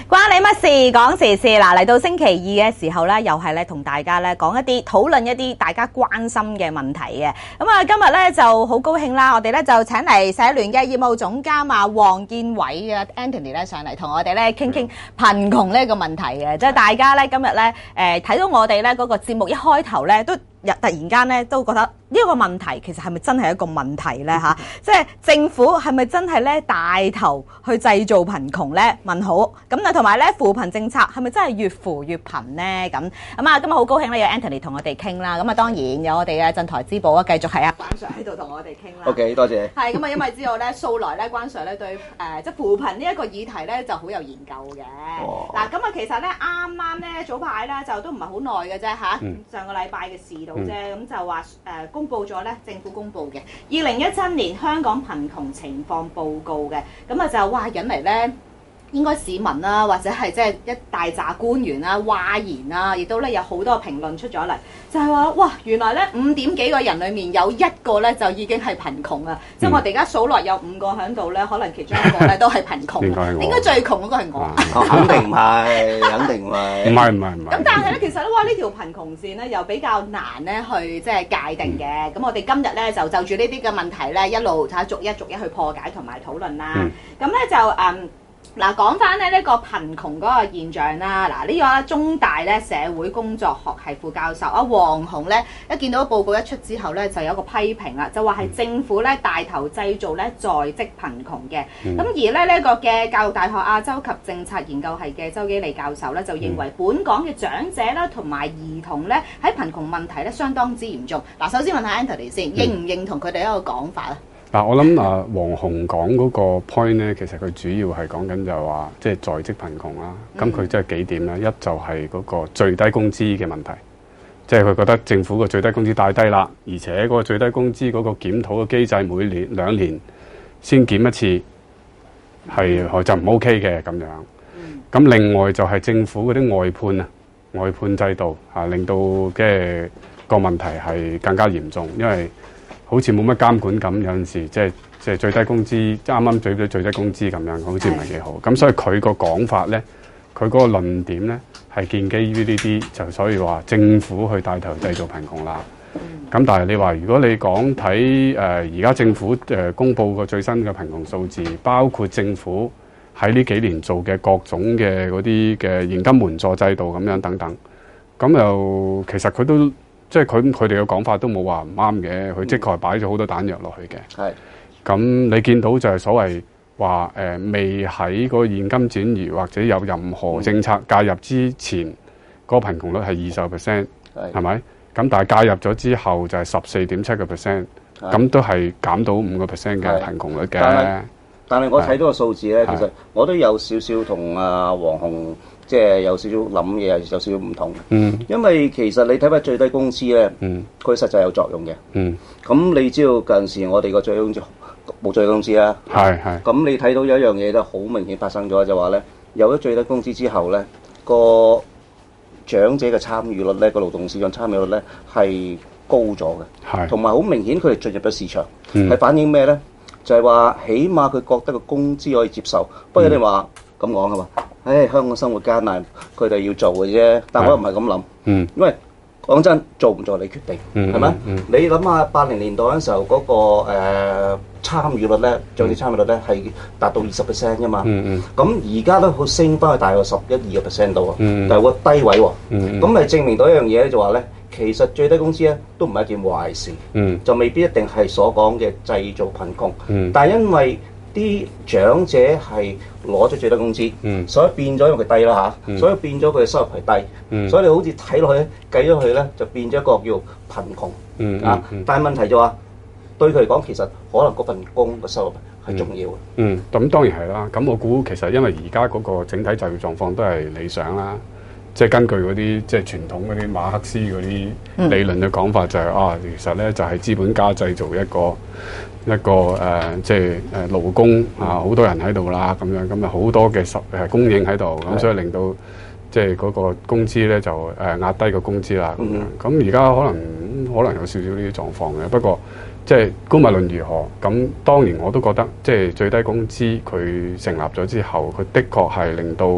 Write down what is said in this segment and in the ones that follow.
關你乜事？講時事嗱，嚟到星期二嘅時候咧，又係咧同大家咧講一啲討論一啲大家關心嘅問題嘅。咁啊，今日咧就好高興啦，我哋咧就請嚟社聯嘅業務總監啊黃建偉啊 Anthony 咧上嚟同我哋咧傾傾貧窮呢個問題嘅。即係大家咧今日咧睇到我哋咧嗰個節目一開頭咧都突然間咧都覺得呢個問題其實係咪真係一個問題咧嚇？即係政府係咪真係咧帶頭去製造貧窮咧？問好咁啊，同埋咧扶貧政策係咪真係越扶越貧咧？咁啊，今日好高興咧有 Anthony 同我哋傾啦。咁啊，當然有我哋嘅鎮台之寶啊，繼續係啊關 Sir 喺度同我哋傾啦。 OK， 多謝。 係咁啊，因為知道咧素來咧關 Sir 咧對即係扶貧呢一個議題咧就好有研究嘅。嗱咁啊，其實咧啱啱咧早排咧就都唔係好耐嘅啫嚇，上個禮拜嘅事到啫，咁就話公佈咗咧，政府公佈嘅2017年香港貧窮情況報告嘅，咁啊就哇引嚟咧，應該市民啦，或者係即係一大紮官員啦、嘩然啦，亦都咧有好多評論出咗嚟，就係話哇，原來咧5點幾個人裡面有1個咧就已經係貧窮啊！即係我哋而家數落有5個喺度咧，可能其中1個咧都係貧窮。應該最窮嗰個係我。 肯定唔係，肯定唔係。 唔係。 咁但係咧，其實咧，哇呢條貧窮線咧又比較難咧去即係界定嘅。咁我哋今日咧就住呢啲嘅問題咧，一路睇下逐一去破解同埋討論啦。咁咧就嗱，講翻咧呢個貧窮嗰個現象啦。嗱，呢個中大咧社會工作學系副教授啊黃洪咧，一見到報告一出之後咧，就有個批評啦，就話係政府咧帶頭製造咧在職貧窮嘅。咁而咧呢個嘅教育大學亞洲及政策研究系嘅周基利教授咧，就認為本港嘅長者啦同埋兒童咧喺貧窮問題咧相當之嚴重。嗱，首先問下 Anthony 先，認唔認同佢哋一個講法咧？ 嗱，我諗黃洪講嗰個 point 咧，其實佢主要係講緊就係話，即係在職貧窮啦。咁佢即係幾點咧？一就係嗰個最低工資嘅問題，即係佢覺得政府個最低工資太低啦，而且嗰個最低工資嗰個檢討嘅機制每年2年先檢一次，係就唔 OK 嘅咁樣。咁另外就係政府嗰啲外判制度令到嘅個問題係更加嚴重，因為好似冇乜監管咁，有陣時即係最低工資，即係啱啱最低工資咁樣，好似唔係幾好。咁所以佢個講法咧，佢嗰個論點咧係建基於呢啲，就所以話政府去帶頭製造貧窮啦。咁但係你話如果你講睇而家政府公佈個最新嘅貧窮數字，包括政府喺呢幾年做嘅各種嘅嗰啲嘅現金援助制度咁樣等等，咁又其實佢都。即係佢哋嘅講法都冇話唔啱嘅，佢的確擺咗好多彈藥落去嘅。係。咁你見到就係所謂話未喺個現金轉移或者有任何政策介入之前，嗰個貧窮率係20%，係咪？咁但係介入咗之後就係14.7%，咁都係減到5% 嘅貧窮率嘅。 但係我睇到個數字咧，其實我都有少少同黃洪即係有少少諗嘢，有少少唔同。因為其實你睇翻最低工資咧，佢實際有作用嘅。咁你知道近陣時我哋個最低工資冇最低工資啦。咁你睇到有一樣嘢都好明顯發生咗，就話咧有咗最低工資之後咧，個長者嘅參與率咧，個勞動市場參與率咧係高咗嘅。同埋好明顯佢哋進入咗市場，係反映咩咧？就係話，起碼佢覺得個工資可以接受。不過你話咁講係嘛？香港生活艱難，佢哋要做嘅啫。但我又唔係咁諗。因為講真，做唔做你決定，係咪？你諗下80年代嗰陣時候嗰個參與率咧，長者參與率咧係達到20% 㗎嘛。咁而家都好升翻去大概11-12% 度喎，但係個低位喎。咁咪證明到一樣嘢咧，就話咧。其實最低工資咧都唔係一件壞事，就未必一定係所講嘅製造貧窮。但係因為啲長者係攞咗最低工資，所以變咗因為佢低啦嚇，所以變咗佢嘅收入係低，所以你好似睇落去計咗佢咧，就變咗一個叫貧窮啊。但係問題就話對佢嚟講，其實可能嗰份工嘅收入係重要嘅。 咁當然係啦。咁我估其實因為而家嗰個整體就業狀況都係理想啦。即係根據嗰啲即係傳統嗰啲馬克思嗰啲理論嘅講法，就係其實咧就係資本家製造一個即係勞工好多人喺度啦，咁樣咁啊好多嘅供應喺度，咁所以令到即係嗰個工資咧就壓低個工資啦，咁樣。咁而家可能有少少呢啲狀況嘅，不過即係姑勿論如何，咁當然我都覺得即係最低工資佢成立咗之後，佢的確係令到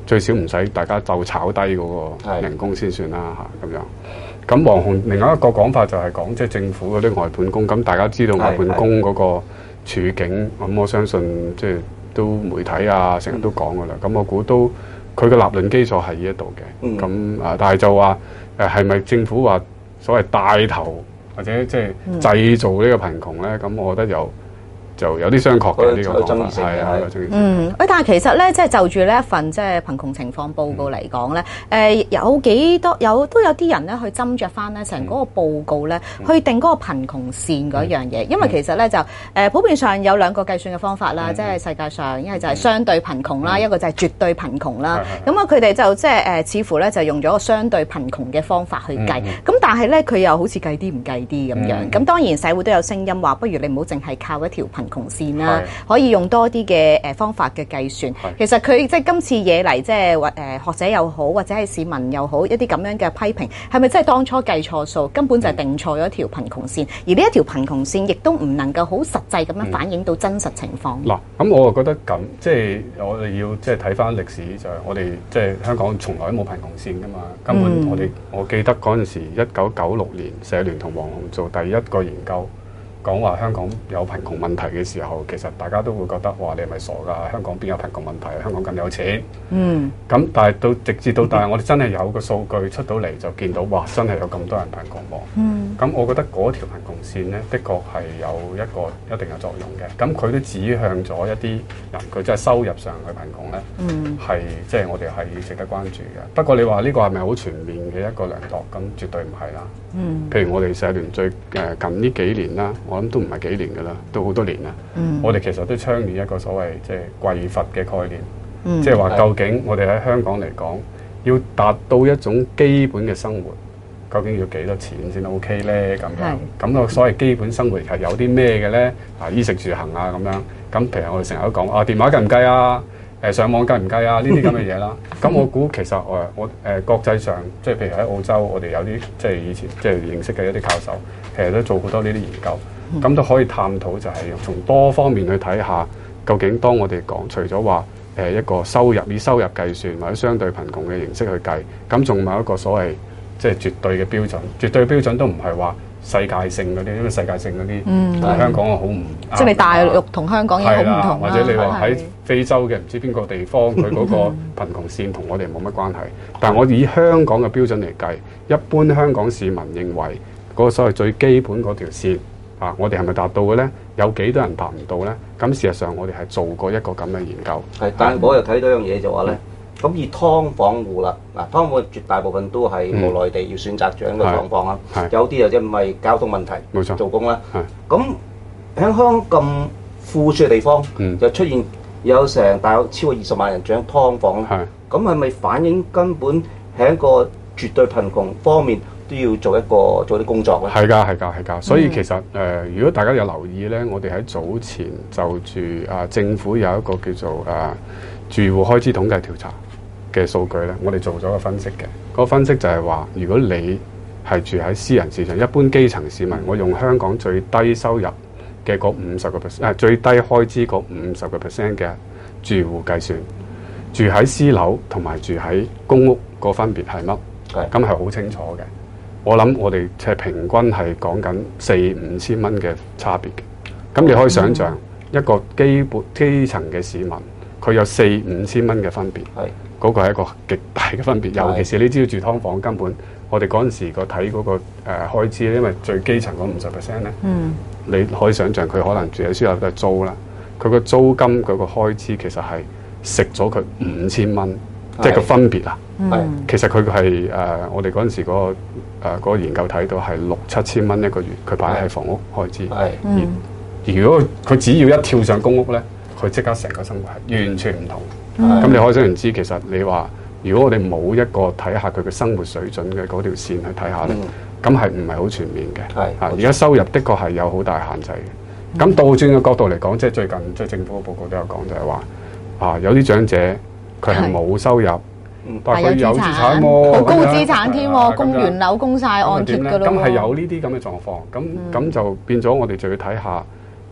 最少唔使大家就炒低嗰個人工先算啦嚇咁樣。咁黃洪另外一個講法就係講即係政府嗰啲外判工，咁大家知道外判工嗰個處境，咁我相信即係都媒體啊成日都講噶啦。咁我估都佢嘅立論基礎係呢一度嘅。咁但係就話係咪政府話所謂帶頭或者即係製造呢個貧窮咧？咁我覺得就有啲相確嘅呢個講法，係啊， 但係其實咧，即係就住呢一份即係貧窮情況報告嚟講咧，都有啲人咧去斟酌翻咧成嗰個報告咧，去定嗰個貧窮線嗰樣嘢，因為其實咧就普遍上有兩個計算嘅方法啦，即係世界上一係就係相對貧窮啦，一個就係絕對貧窮啦。咁啊，佢哋就即係似乎咧就用咗個相對貧窮嘅方法去計，咁但係咧佢又好似計啲唔計啲咁樣。咁當然社會都有聲音話，不如你唔好淨係靠一條貧窮線啦，可以用多啲嘅方法嘅計算。其實佢即係今次惹嚟，即係學者又好，或者係市民又好，一啲咁樣嘅批評，係咪真係當初計錯數，根本就係定錯咗一條貧窮線？而呢一條貧窮線亦都唔能夠好實際咁樣反映到真實情況。 嗱，咁我就覺得咁，即係我哋要即係睇翻歷史，就係我哋即係香港從來都冇貧窮線噶嘛。根本我記得嗰陣時1996年社聯同黃洪做第一個研究，講話香港有貧窮問題嘅時候，其實大家都會覺得哇，你係咪傻㗎？香港邊有貧窮問題？香港咁有錢。咁但係直至到我哋真係有個數據出到嚟，就見到哇，真係有咁多人貧窮喎。咁我覺得嗰條貧窮線咧，的確係有一個一定嘅作用嘅。咁佢都指向咗一啲人，佢真係收入上嘅貧窮咧，係即係我哋係值得關注嘅。不過你話呢個係咪好全面嘅一個量度？咁絕對唔係啦。譬如我哋社聯最近呢幾年啦，我諗都唔係幾年㗎啦，都好多年啦。我哋其實都倡議一個所謂即係貴乏嘅概念，即係話究竟我哋喺香港嚟講，要達到一種基本嘅生活，究竟要幾多錢先 OK 咧？咁樣咁個所謂基本生活係有啲咩嘅咧？衣食住行啊咁樣。咁譬如我哋成日都講電話計唔計啊？上網計唔計啊？呢啲咁嘅嘢啦。咁我估其實我國際上即係譬如喺澳洲，我哋有啲即係以前即係認識嘅一啲教授，其實都做好多呢啲研究。咁都可以探討就係從多方面去睇下，究竟當我哋講除咗話一個以收入計算或者相對貧窮嘅形式去計，咁仲有一個所謂即係絕對嘅標準。絕對標準都唔係話世界性嗰啲，因為世界性嗰啲同香港好唔即係你大陸同香港已經好唔同啦。 或者你話喺非洲嘅唔知邊個地方，佢嗰個貧窮線同我哋冇乜關係。但係我以香港嘅標準嚟計，一般香港市民認為嗰個所謂最基本嗰條線。我哋係咪達到嘅咧？有幾多人達唔到咧？咁事實上我哋係做過一個咁嘅研究。 但係我又睇到一樣嘢就話咧，咁以劏房戶啦，劏房絕大部分都係無奈地要選擇住喺個劏房啦。有啲又即係唔係交通問題，冇錯，做工啦。咁喺香港咁富庶嘅地方，就出現有成大約超過20萬人住喺劏房啦。咁係咪反映根本喺一個絕對貧窮方面？都要做啲工作咧。係㗎。所以其實如果大家有留意咧，我哋喺早前就住政府有一個叫做住戶開支統計調查嘅數據咧，我哋做咗個分析嘅。個分析就係話，如果你係住喺私人市場，一般基層市民，我用香港最低收入嘅嗰50%，最低開支嗰50% 嘅住戶計算，住喺私樓同埋住喺公屋個分別係乜？咁係好清楚嘅。我諗我哋即係平均係講緊4-5千蚊嘅差別嘅，咁你可以想象一個基層嘅市民，佢有4-5千蚊嘅分別，嗰個係一個極大嘅分別。尤其是你知道住劏房，根本我哋嗰陣時睇嗰個開支，因為最基層嗰50%咧，你可以想象佢可能住喺私樓都係租啦，佢個租金嗰個開支其實係食咗佢5000蚊，即係個分別啊。其實佢係我哋嗰陣時嗰個研究睇到係6-7千蚊一個月，佢擺喺房屋開支。而如果佢只要一跳上公屋咧，佢即刻成個生活係完全唔同。咁你可想而知，其實你話如果我哋冇一個睇下佢嘅生活水準嘅嗰條線去睇下咧，咁係唔係好全面嘅？而家收入的確係有好大限制嘅。咁倒轉嘅角度嚟講，即係最近即係政府嘅報告都有講，就係話有啲長者佢係冇收入。但係佢有資產喎， 好高資產添喎，供完樓供晒按揭㗎咯。 咁係有呢啲咁嘅狀況，咁就變咗我哋就要睇下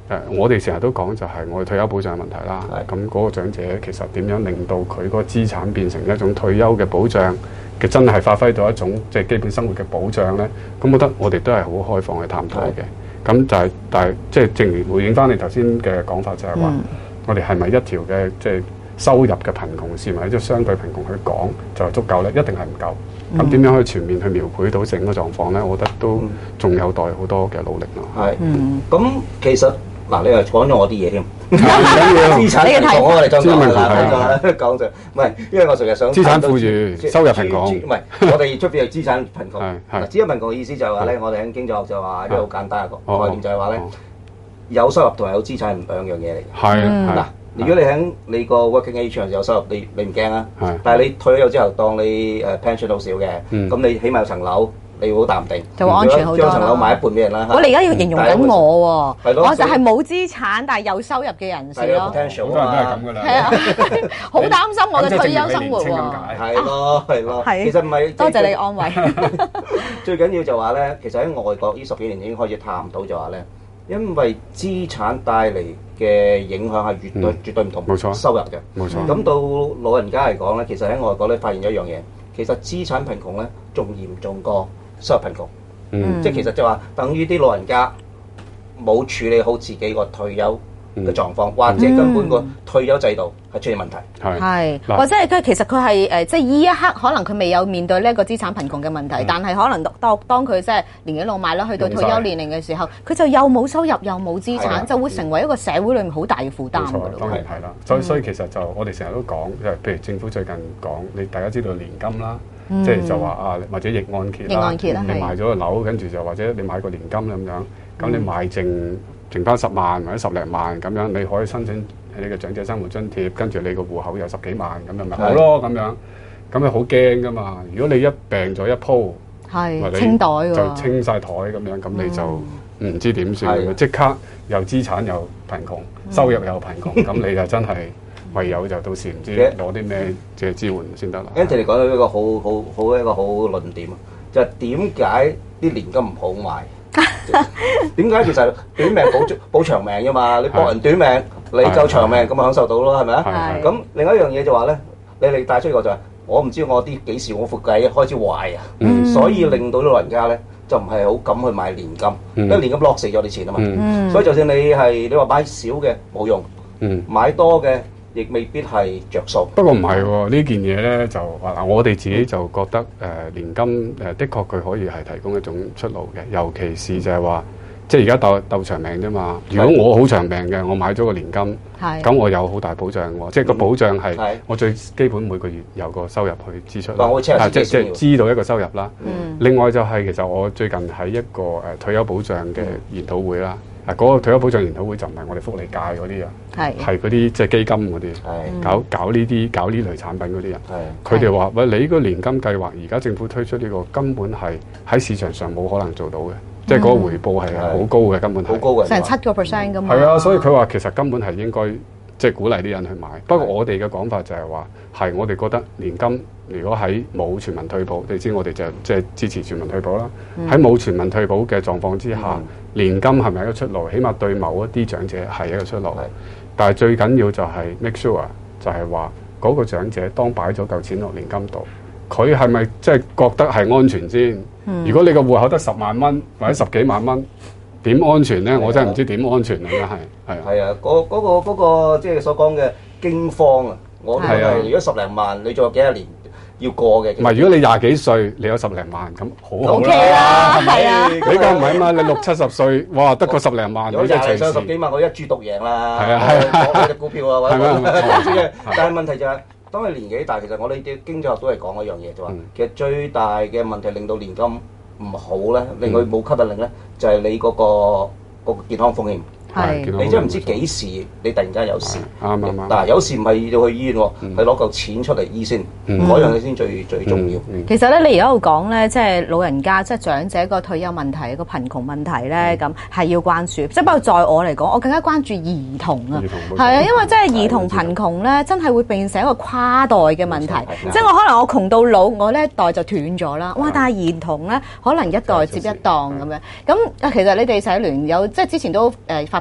我哋成日都講就係我哋退休保障嘅問題啦。咁嗰個長者其實點樣令到佢嗰個資產變成一種退休嘅保障嘅，真係發揮到一種即係基本生活嘅保障咧？咁我覺得我哋都係好開放去探討嘅。咁就係但係即係正如回應翻你頭先嘅講法，就係話我哋係咪一條嘅即係收入嘅貧窮線或者相對貧窮去講就係足夠咧？一定係唔夠。咁點樣去全面去描繪到整個狀況咧？我覺得都仲有待好多嘅努力咯。 係，咁其實嗱，你又講咗我啲嘢添，資產貧窮我哋再講就唔係，因為我成日想資產富裕、收入貧窮， 唔係我哋出邊係資產貧窮。資產貧窮嘅意思就係話咧，我哋喺經濟學就話一個好簡單嘅概念，就係話咧，有收入同有資產係兩樣嘢嚟嘅。 係嗱。 如果你喺你個 working age 上有收入，你唔驚啊？但係你退咗之後，當你pension 好少嘅，咁你起碼有層樓，你會好淡定， 就會安全好多啦。 將層樓買一半俾人啦。 我哋而家要形容緊我喎，我就係冇資產但係有收入嘅人士咯。 potential 好多人都係咁噶啦。 係啊，好擔心我嘅退休生活喎。 係咯，其實唔係。 多謝你安慰。 最緊要就話咧，其實喺外國呢10幾年已經開始探討就話咧，因為資產帶嚟嘅影響係絕對唔同， 冇錯， 收入嘅， 冇錯。 咁到老人家嚟講咧，其實喺外國咧發現咗一樣嘢，其實資產貧窮咧仲嚴重過收入貧窮，即係其實就話等於啲老人家冇處理好自己個退休嘅狀況，或者根本個退休制度係出現問題， 係或者係佢其實佢係即係依一刻可能佢未有面對呢一個資產貧窮嘅問題，但係可能當佢即係年紀老邁啦，去到退休年齡嘅時候，佢就又冇收入又冇資產，就會成為一個社會裏面好大嘅負擔㗎咯。 當然係啦，所以其實就我哋成日都講，譬如政府最近講，你大家知道年金啦，即係就話啊，或者逆按揭啦，你賣咗個樓，跟住就或者你買個年金咁樣，咁你買剩翻10萬或者10零萬咁樣，你可以申請你嘅長者生活津貼，跟住你個戶口有10幾萬咁樣咪好咯咁樣，咁你好驚噶嘛？如果你一病咗一鋪， 清袋喎， 就清晒台咁樣，咁你就唔知點算，即刻又資產又貧窮，收入又貧窮，咁你就真係唯有就到時唔知攞啲咩嘅支援先得啦。 Anthony 講到一個好論點啊，就係點解啲年金唔好買？點解其實短命保長命啫嘛？你搏人短命，你夠長命咁咪享受到咯，係咪啊？咁另一樣嘢就話咧，你帶出個就係我唔知我啲幾時我副計開始壞啊，所以令到啲老人家咧就唔係好敢去買年金，因為年金 lock 死咗啲錢啊嘛。所以就算你話買少嘅冇用，買多嘅亦未必係着數。 不過唔係喎，呢件嘢咧就話我哋自己就覺得年金的確佢可以係提供一種出路嘅，尤其是就係話即係而家鬥長命啫嘛。如果我好長命嘅，我買咗個年金，咁我有好大保障喎。即係個保障係我最基本每個月有個收入去支出，即係知道一個收入啦。另外就係其實我最近喺一個退休保障嘅研討會啦。嗰個退休保障研討會就唔係我哋福利界嗰啲人，係嗰啲即係基金嗰啲，搞呢類產品嗰啲人，佢哋話：喂，你呢個年金計劃而家政府推出呢個根本係喺市場上冇可能做到嘅，即係嗰個回報係好高嘅，根本係好高嘅， 成7%咁嘛。 係啊，所以佢話其實根本係應該即係鼓勵啲人去買。不過我哋嘅講法就係話，係我哋覺得年金如果喺冇全民退保，你知我哋就即係支持全民退保啦。喺冇全民退保嘅狀況之下，年金係咪一個出路？起碼對某一啲長者係一個出路。但係最緊要就係 make sure 就係話嗰個長者當擺咗嚿錢落年金度，佢係咪即係覺得係安全先？如果你個戶口得10萬蚊或者10幾萬蚊，點安全咧？我真係唔知點安全啊！真係係啊，嗰個即係所講嘅驚慌啊！我覺得如果10零萬，你仲有幾多年要過嘅？ 唔係，如果你20幾歲，你有10零萬咁好好啦，係啊！ 你梗唔係嘛？你60、70歲，哇，得個10零萬， 如果20零歲10幾萬，我一注獨贏啦！ 係啊， 攞隻股票啊，或者但係問題就係，當你年紀大，其實我哋啲經濟學都係講一樣嘢，就話其實最大嘅問題令到年金唔好咧，令佢冇吸引力咧，就係你嗰個健康風險。你真係唔知幾時你突然間有事。嗱，有時唔係要去醫院喎，係攞嚿錢出嚟醫先，嗰樣嘢先最重要。 其實咧，你而家喺度講咧，即係老人家即係長者個退休問題、個貧窮問題咧，咁係要關注。即係不過在我嚟講，我更加關注兒童啊。係啊，因為即係兒童貧窮咧，真係會變成一個跨代嘅問題。即係我可能我窮到老，我呢一代就斷咗啦。哇！但係兒童咧，可能一代接一檔咁樣。咁其實你哋社聯有即係之前都發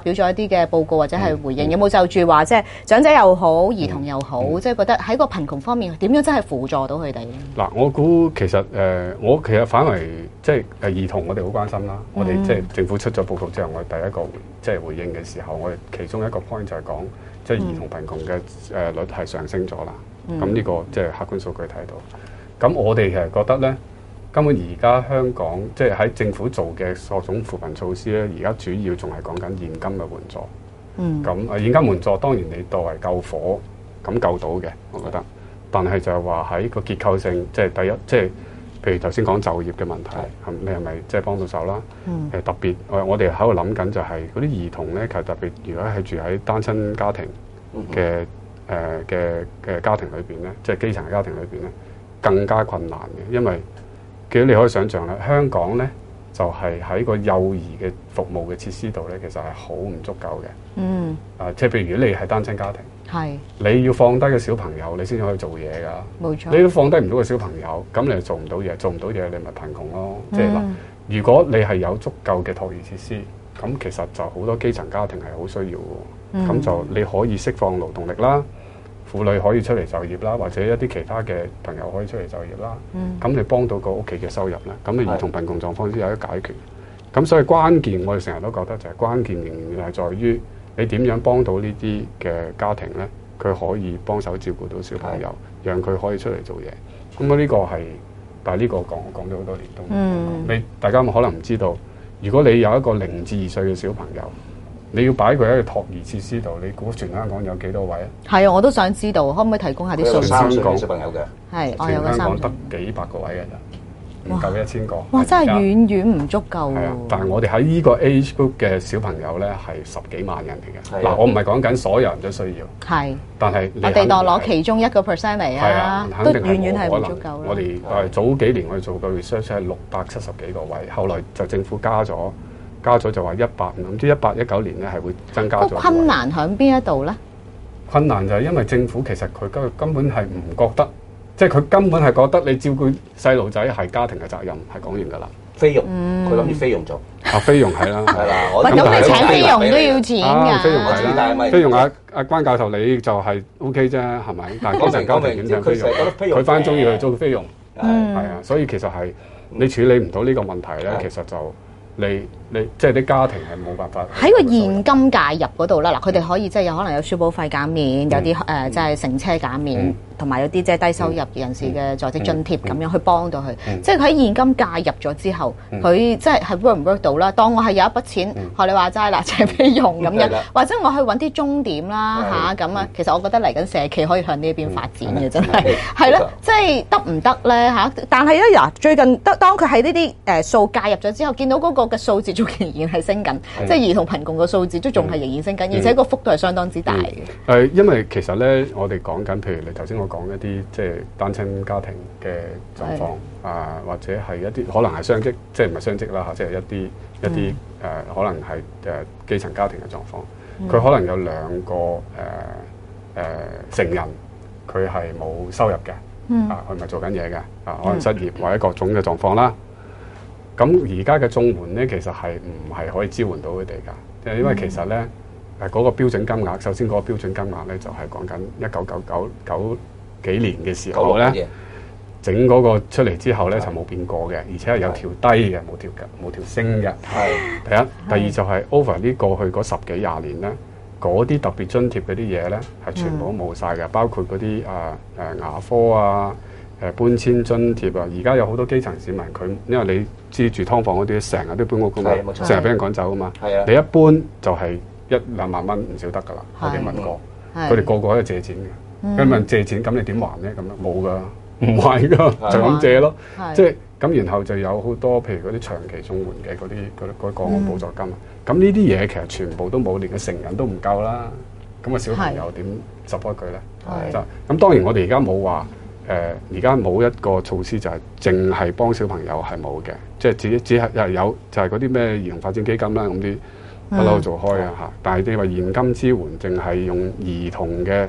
表咗一啲嘅報告或者係回應，有冇就住話即係長者又好，兒童又好，即係覺得喺個貧窮方面點樣真係輔助到佢哋咧？ 嗱，我估其實我其實反為即係兒童，我哋好關心啦。我哋即係政府出咗報告之後，我哋第一個即係回應嘅時候，我哋其中一個 point 就係講，即係兒童貧窮嘅率係上升咗啦。咁呢個即係客觀數據睇到。咁我哋其實覺得咧，根本而家香港即係喺政府做嘅各種扶貧措施咧，而家主要仲係講緊現金嘅援助。咁現金援助當然你作為救火咁救到嘅，我覺得。但係就係話喺個結構性，即係第一，即係譬如頭先講就業嘅問題，你係咪即係幫到手啦？特別我哋喺度諗緊就係嗰啲兒童咧，其實特別如果係住喺單親家庭嘅嘅家庭裏邊咧，即係基層嘅家庭裏邊咧，更加困難嘅，因為其實你可以想象啦，香港咧就係喺個幼兒嘅服務嘅設施度咧，其實係好唔足夠嘅。即係譬如你係單親家庭。你要放低個小朋友，你先至可以做嘢㗎。冇錯。你都放低唔到個小朋友，咁你就做唔到嘢，做唔到嘢你咪貧窮咯。即係嗱，如果你係有足夠嘅托兒設施，咁其實就好多基層家庭係好需要嘅。咁就你可以釋放勞動力啦，婦女可以出嚟就業啦，或者一啲其他嘅朋友可以出嚟就業啦。咁你幫到個屋企嘅收入咧，咁你兒童貧窮狀況先有得解決。咁所以關鍵，我哋成日都覺得就係關鍵仍然係在於。你點樣幫到呢啲嘅家庭咧？佢可以幫手照顧到小朋友，讓佢可以出嚟做嘢。咁呢個係，但係呢個講咗好多年都你大家可能唔知道，如果你有一個0至2歲嘅小朋友，你要擺佢喺個托兒設施度，你估全香港有幾多位啊？係啊，我都想知道，可唔可以提供下啲數字？ 3歲嘅小朋友嘅， 係全香港得幾百個位嘅咋？唔夠1000個， 哇！真係遠遠唔足夠喎。 但係我哋喺呢個 age group 嘅小朋友咧，係10幾萬人嚟嘅。嗱，我唔係講緊所有人都需要。係。但係我哋當攞其中1% 嚟啊，都遠遠係唔足夠。 我哋早幾年我哋做過 research 係670幾個位，後來就政府加咗就話100，唔知18、19年咧係會增加咗。 困難喺邊一度咧？ 困難就係因為政府其實佢根本係唔覺得。即係佢根本係覺得你照顧細路仔係家庭嘅責任，係講完㗎啦。 菲傭，佢諗住菲傭做。 菲傭係啦， 係啦。 咁你請菲傭都要錢㗎。 菲傭係啦，菲傭阿關教授你就係 OK 啫，係咪？但係基層家庭點請菲傭？佢翻中意去做菲傭，係啊。所以其實係你處理唔到呢個問題咧，其實就你即係啲家庭係冇辦法喺個現金介入嗰度啦。嗱，佢哋可以即係有可能有書簿費減免，有啲即係乘車減免。同埋有啲即係低收入人士嘅在職津貼咁樣去幫到佢，即係佢喺現金介入咗之後，佢即係 work 唔 work 到啦？當我係有一筆錢，學你話齋啦，請菲傭咁樣，或者我去揾啲鐘點啦嚇咁啊。其實我覺得嚟緊社企可以向呢邊發展嘅，真係係咯，即係得唔得咧嚇？但係咧嗱，最近當佢喺呢啲數介入咗之後，見到嗰個嘅數字仲仍然係升緊，即係兒童貧窮嘅數字都仲係仍然升緊，而且個幅度係相當之大嘅。 因為其實咧，我哋講緊，譬如你頭先我講一啲即係單親家庭嘅狀況或者係一啲可能係雙職，即係唔係雙職啦嚇，即係一啲可能係基層家庭嘅狀況，佢可能有2個成人，佢係冇收入嘅，佢唔係做緊嘢嘅，可能失業或者各種嘅狀況啦。咁而家嘅綜援咧，其實係唔係可以支援到佢哋㗎？因為其實咧嗰個標準金額，首先嗰個標準金額咧就係講緊1999幾年嘅時候咧，整嗰個出嚟之後咧就冇變過嘅，而且係有調低嘅，冇調升嘅。第一，第二就係 over 呢過去嗰10幾20年咧，嗰啲特別津貼嗰啲嘢咧係全部都冇晒嘅，包括嗰啲牙科啊、搬遷津貼啊。而家有好多基層市民佢，因為你知住劏房嗰啲成日都搬屋㗎嘛，成日俾人趕走㗎嘛。你一搬就係1-2萬蚊唔少得㗎啦。我哋問過，佢哋個個喺度借錢嘅。咁問借錢，咁你點還咧？咁樣冇噶，唔還噶，就咁借咯。即係咁，然後就有好多譬如嗰啲長期綜援嘅嗰啲個案補助金。咁呢啲嘢其實全部都冇，連個成人都唔夠啦。咁啊小朋友點 support 佢咧？就咁當然我哋而家冇話而家冇一個措施就係淨係幫小朋友係冇嘅，即係只係有就係嗰啲咩兒童發展基金啦，咁啲不嬲做開啊嚇。但係你話現金支援，淨係用兒童嘅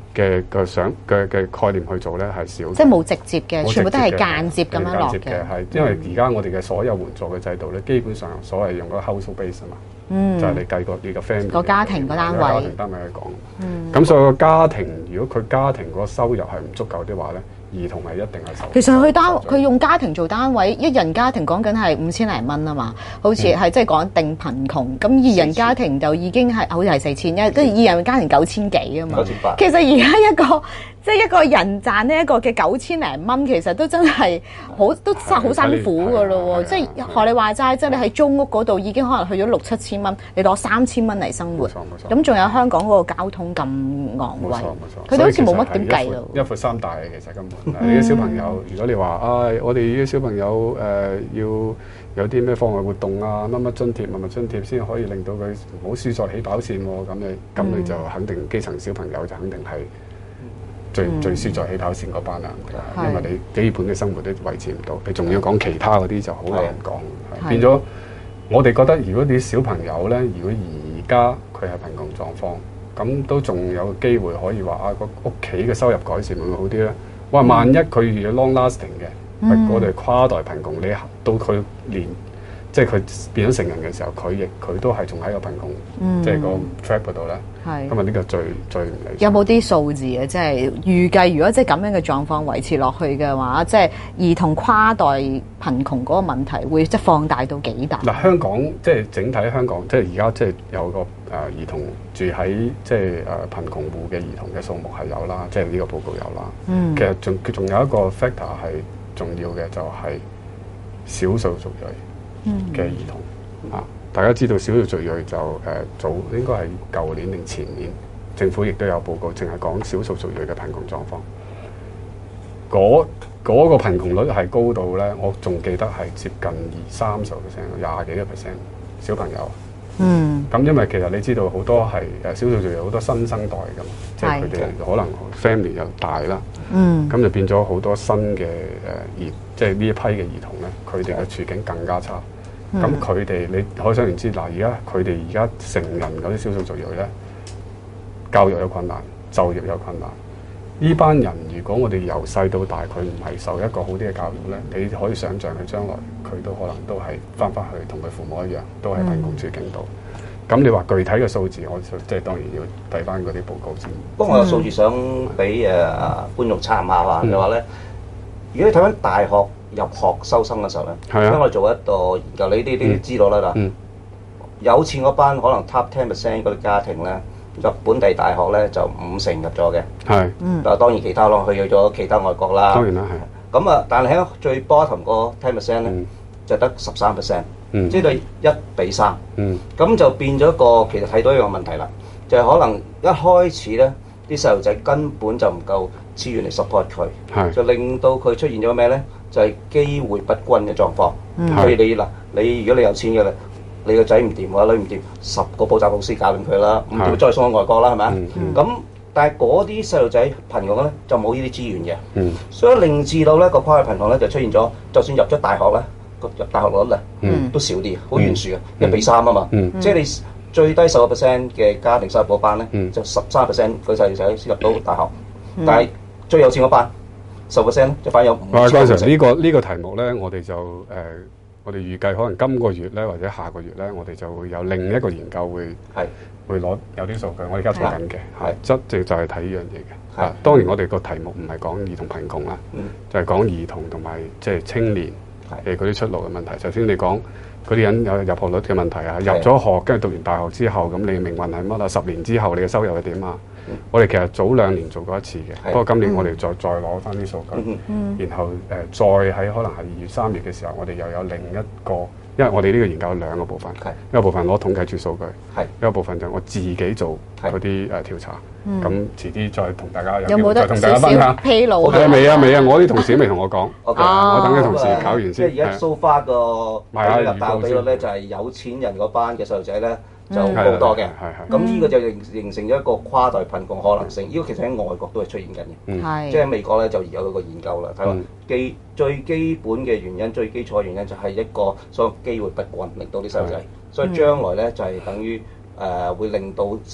概念去做咧，係少，即係冇直接嘅，全部都係間接咁樣落嘅。 係因為而家我哋嘅所有援助嘅制度咧，基本上所謂用嗰個 household base 啊嘛， 就係你計個你個 family 個家庭個單位， 家庭單位去講。咁所以個家庭，如果佢家庭個收入係唔足夠的話咧，兒童係一定係受。 其實佢用家庭做單位，一人家庭講緊係5000零蚊啊嘛，好似係即係講定貧窮。咁二人家庭就已經係好似係4000，跟住二人家庭9000幾啊嘛。 9800。 其實而家一個即係一個人賺呢一個嘅9000零蚊，其實都真係都好辛苦噶咯喎。即係學你話齋，即係你喺租屋嗰度已經可能去咗6-7千蚊，你攞3000蚊嚟生活。咁仲有香港嗰個交通咁昂貴，佢哋好似冇乜點計咯。 一闊三大嘅其實根本。你啲小朋友，如果你話我哋啲小朋友要有啲咩課外活動啊，乜乜津貼、乜乜津貼，先可以令到佢唔好輸在起跑線喎。咁你就肯定基層小朋友就肯定係最輸在起跑線嗰班啦。因為你基本嘅生活都維持唔到，你仲要講其他嗰啲就好難講。變咗我哋覺得，如果啲小朋友咧，如果而家佢係貧窮狀況，咁都仲有機會可以話個屋企嘅收入改善會唔會好啲咧？哇！萬一佢遇到 long lasting 嘅，我哋跨代貧窮，你到佢即係佢變咗成人嘅時候，佢都係仲喺個貧窮，即係個 trap 嗰度咧。係。咁啊，呢個最唔理想。有冇啲數字嘅？即係預計，如果即係咁樣嘅狀況維持落去嘅話，即係兒童跨代貧窮嗰個問題會即係放大到幾大？ 嗱，香港即係整體香港，即係而家即係有個兒童住喺即係貧窮戶嘅兒童嘅數目係有啦，即係呢個報告有啦。其實佢仲有一個 factor 係重要嘅，就係少數族裔嘅兒童大家知道少數族裔就早應該係舊年定前年，政府亦都有報告，淨係講少數族裔嘅貧窮狀況。嗰個貧窮率係高到咧，我仲記得係接近20-30%，20幾個%小朋友。咁因為其實你知道好多係少數族裔好多新生代㗎嘛，即係佢哋可能 family 又大啦。咁就變咗好多新嘅即係呢一批嘅兒童咧，佢哋嘅處境更加差。咁佢哋你可想而知，嗱而家佢哋而家成人嗰啲少數族裔咧，教育有困難，就業有困難。呢班人如果我哋由細到大，佢唔係受一個好啲嘅教育咧，你可以想像佢將來佢都可能都係翻返去同佢父母一樣，都係貧窮處境度。咁你話具體嘅數字，我即係當然要睇翻嗰啲報告先。 不過我有數字想俾觀眾參考下嘅話咧，如果你睇翻大學入學收生嘅時候咧，因為我做一個研究，你啲知道啦嗱，有錢嗰班可能 top 10% 嗰啲家庭咧，入本地大學咧就50%入咗嘅。係。嗱當然其他咯，去咗其他外國啦。當然啦，係。咁但係喺最 bottom 個 10% 咧，就得13%。即係1:3。咁就變咗一個，其實睇到一個問題啦，就係可能一開始咧，啲細路仔根本就唔夠資源嚟 support 佢，就令到佢出現咗咩咧？就係機會不均嘅狀況。所以你如果你有錢嘅咧，你個仔唔掂或者女唔掂，10個補習老師教掂佢啦，唔掂再送去外國啦，係咪？咁但係嗰啲細路仔貧窮咧就冇呢啲資源嘅，所以令至到咧個跨代貧窮咧就出現咗。就算入咗大學咧，入大學率咧都少啲，好懸殊嘅1:3啊嘛。即係你最低10% 嘅家庭收入嗰班咧，就13%佢細路仔先入到大學，但係最有錢嗰班10%咧就反而有5%。 呢個題目咧，我哋就我哋預計可能今個月咧或者下個月咧，我哋就會有另一個研究會攞有啲數據，我而家做緊嘅，質就係睇呢樣嘢嘅。當然我哋個題目唔係講兒童貧窮啦，就係講兒童同埋即係青年嘅嗰啲出路嘅問題。首先你講嗰啲人有入學率嘅問題啊，入咗學跟住讀完大學之後，咁你命運係乜啊？10年之後你嘅收入係點啊？我哋其實早2年做過一次嘅，不過今年我哋再攞翻啲數據，然後再喺可能係2月3月嘅時候，我哋又有另一個，因為我哋呢個研究有2個部分，一個部分攞統計處數據，一個部分就我自己做嗰啲調查，咁遲啲再同大家有冇得同大家分享披露？ 未啊，我啲同事都未同我講，我等啲同事搞完先。 即係而家 so far 個入大學比率咧，就係有錢人嗰班嘅細路仔咧。就好多嘅，咁呢個就形成咗一個跨代貧窮可能性。呢個其實喺外國都係出現緊嘅，即係美國咧就有個研究啦，睇話最基本嘅原因、最基礎嘅原因就係一個所謂機會不均，令到啲細路仔，所以將來咧就係等於會令到嗰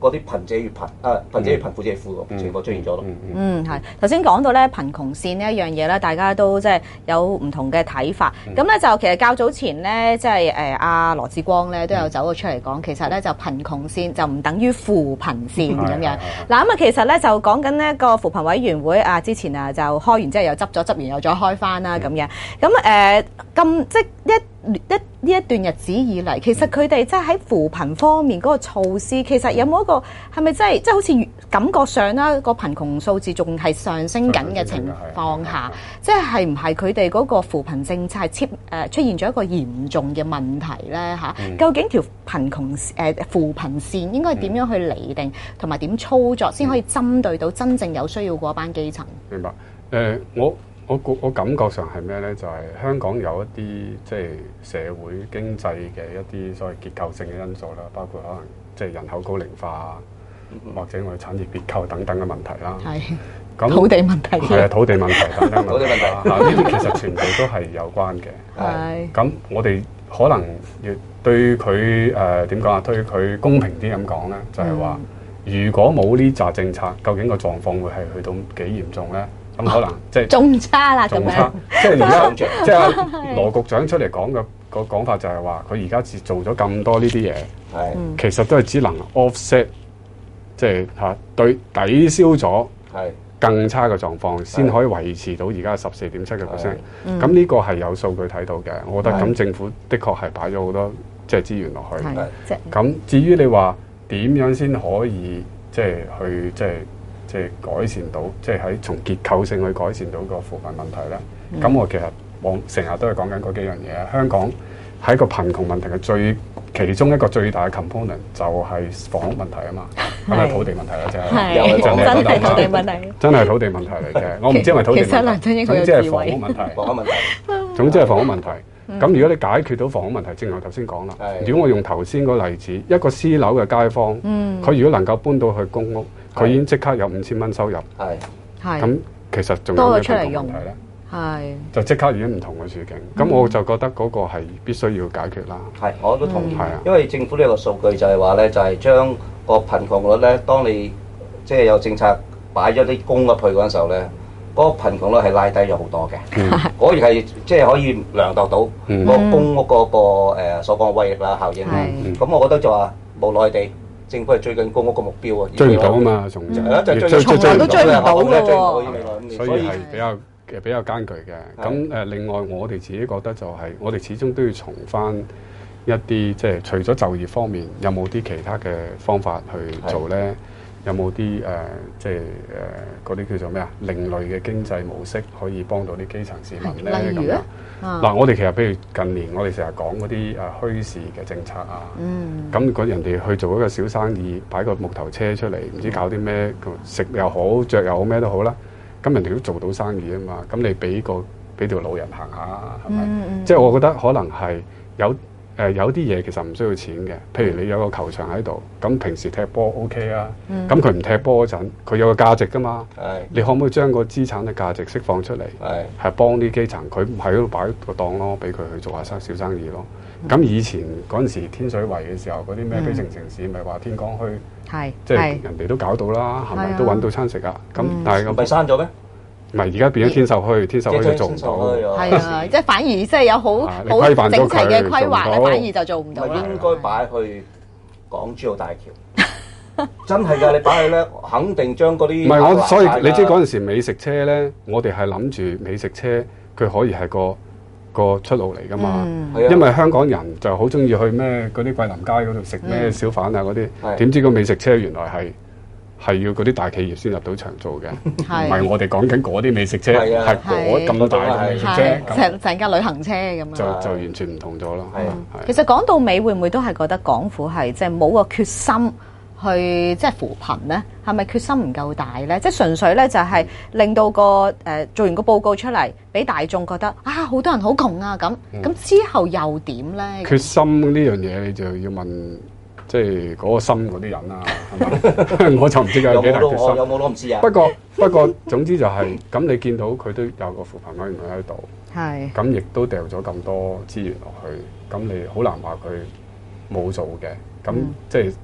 嗰啲貧者越貧，貧者越貧，富者越富嘅情況出現咗咯。 係頭先講到咧貧窮線呢一樣嘢咧，大家都即係有唔同嘅睇法。咁咧就其實較早前咧，即係阿羅致光咧都有走咗出嚟講，其實咧就貧窮線就唔等於扶貧線咁樣。嗱咁啊，其實咧就講緊呢個扶貧委員會啊，之前啊就開完之後又執咗，執完又再開翻啦咁樣。咁咁即係呢一段日子以嚟，其實佢哋即係喺扶貧方面嗰個措施，其實有冇一個係咪真係即係好似感覺上啦個貧窮數字仲係上升緊嘅情況下，即係唔係佢哋嗰個扶貧政策係出現咗一個嚴重嘅問題咧嚇？究竟條貧窮扶貧線應該點樣去釐定，同埋點操作先可以針對到真正有需要嗰班基層？ 明白。我感覺上係咩咧？就係香港有一啲即係社會經濟嘅一啲所謂結構性嘅因素啦，包括可能即係人口高齡化或者我哋產業結構等等嘅問題啦。係。咁土地問題係啊，土地問題等等土地問題呢啲其實全部都係有關嘅。 係。 咁我哋可能要對佢點講啊？對佢公平啲咁講咧，就係話如果冇呢紮政策，究竟個狀況會係去到幾嚴重咧？咁可能即係仲差啦，咁樣。 即係而家即係羅局長出嚟講嘅個講法就係話，佢而家做咗咁多呢啲嘢，其實都係只能 offset， 即係對抵消咗更差嘅狀況，先可以維持到而家14.7%。咁呢個係有數據睇到嘅，我覺得咁政府的確係擺咗好多即係資源落去。咁至於你話點樣先可以即係去即係改善到，即係喺從結構性去改善到個扶貧問題咧。咁我其實成日都係講緊嗰幾樣嘢。香港喺個貧窮問題嘅其中一個最大嘅 component 就係房屋問題啊嘛，咁係土地問題啦， 真係土地問題， 真係土地問題嚟嘅。我唔知係咪土地問題，總之係房屋問題，總之係房屋問題。咁如果你解決到房屋問題，正如我頭先講啦，如果我用頭先個例子，一個私樓嘅街坊，佢如果能夠搬到去公屋，佢已經即刻有5000蚊收入，咁其實仲有咩貧窮問題咧？就即刻已經唔同嘅處境。咁我就覺得嗰個係必須要解決啦。 係，我都同意。因為政府呢個數據就係話咧，就係將個貧窮率咧，當你即係有政策擺咗啲公屋去嗰陣時候咧，嗰個貧窮率係拉低咗好多嘅。果然係即係可以量度到個公屋嗰個所講嘅威力啦、效應啦。咁我覺得就話無奈地，政府係追緊公屋個目標啊， 追唔到啊嘛，從來都追唔到嘅喎，所以係比較艱巨嘅。咁另外我哋自己覺得就係，我哋始終都要從翻一啲即係除咗就業方面，有冇啲其他嘅方法去做咧？有冇啲即係嗰啲叫做咩啊？另類嘅經濟模式可以幫到啲基層市民咧？咁樣嗱，我哋其實譬如近年我哋成日講嗰啲墟市嘅政策啊，咁嗰人哋去做一個小生意，擺個木頭車出嚟，唔知搞啲咩食又好，着又好，咩都好啦。咁人哋都做到生意啊嘛，咁你俾條路人行下，係咪？即係我覺得可能係有啲嘢其實唔需要錢嘅，譬如你有個球場喺度，咁平時踢波 OK 啊，咁佢唔踢波嗰陣，佢有個價值噶嘛，你可唔可以將個資產嘅價值釋放出嚟，係幫啲基層，佢唔喺度擺個檔咯，俾佢去做下小生意咯。咁以前嗰陣時天水圍嘅時候，嗰啲咩非城市咪話天光墟，即係人哋都搞到啦，係咪都揾到餐食啊？咁但係咁咪刪咗咩？ 唔係而家變咗天秀墟，天秀墟都做唔到。 係啊，即係反而即係有好整齊嘅規劃咧，反而就做唔到啦。 應該擺去港珠澳大橋，真係㗎！你擺去咧，肯定將嗰啲唔係我，所以你知嗰陣時美食車咧，我哋係諗住美食車佢可以係個出路嚟㗎嘛。因為香港人就好中意去咩嗰啲桂林街嗰度食咩小販啊嗰啲，點知個美食車原來係要嗰啲大企業先入到場做嘅，唔係我哋講緊嗰啲美食車，係嗰咁大嘅美食車， 成架旅行車咁樣， 就完全唔同咗咯。 其實講到尾，會唔會都係覺得港府係即係冇個決心去即係扶貧咧？係咪決心唔夠大咧？即係純粹咧就係令到個做完個報告出嚟，俾大眾覺得啊好多人好窮啊咁之後又點咧？ 決心呢樣嘢你就要問。即係嗰個心嗰啲人啦，係咪？我就唔知有幾大決心。 有冇都唔知啊。 不過總之就係咁，你見到佢都有個扶貧委員會喺度，咁亦都掉咗咁多資源落去，咁你好難話佢冇做嘅。咁即係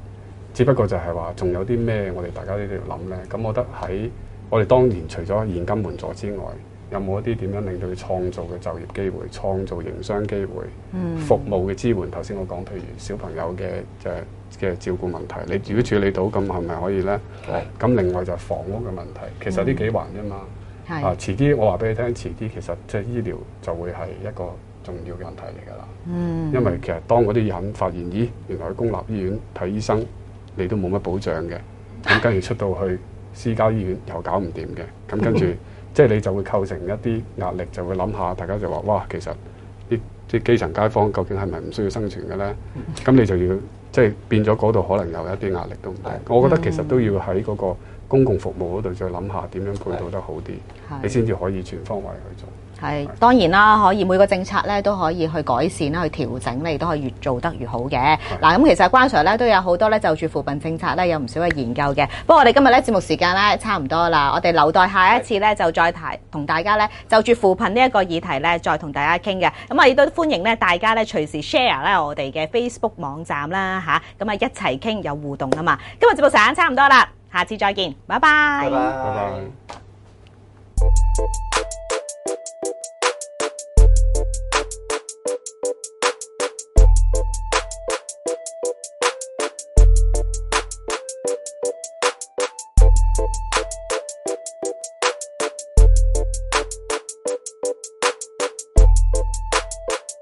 只不過就係話仲有啲咩我哋大家都要諗咧。咁我覺得喺我哋當然除咗現金援助之外，有冇一啲點樣令到佢創造嘅就業機會、創造營商機會、服務嘅支援？頭先我講，譬如小朋友嘅照顧問題，你如果處理到，咁係咪可以咧？咁另外就係房屋嘅問題，其實呢幾環啫嘛。遲啲我話俾你聽，遲啲其實即係醫療就會係一個重要嘅問題嚟㗎啦。因為其實當嗰啲人發現，咦，原來喺公立醫院睇醫生你都冇乜保障嘅，咁跟住出到去私家醫院又搞唔掂嘅，咁跟住即係你就會構成一啲壓力，就會諗下，大家就話哇，其實啲基層街坊究竟係咪唔需要生存嘅咧？咁你就要即係變咗嗰度可能有一啲壓力都唔定。我覺得其實都要喺嗰個公共服務嗰度再諗下點樣配套得好啲，你先至可以全方位去做。 係當然啦，可以每個政策咧都可以去改善啦，去調整咧，亦都可以越做得越好嘅。嗱，咁其實關 Sir 咧都有好多咧就住扶貧政策咧有唔少嘅研究嘅。不過我哋今日咧節目時間咧差唔多啦，我哋留待下一次咧就再同大家咧就住扶貧呢一個議題咧再同大家傾嘅。咁啊亦都歡迎咧大家咧隨時 share 咧我哋嘅 Facebook 網站啦嚇，咁啊一齊傾有互動啊嘛。今日節目時間差唔多啦，下次再見，拜拜。 拜拜。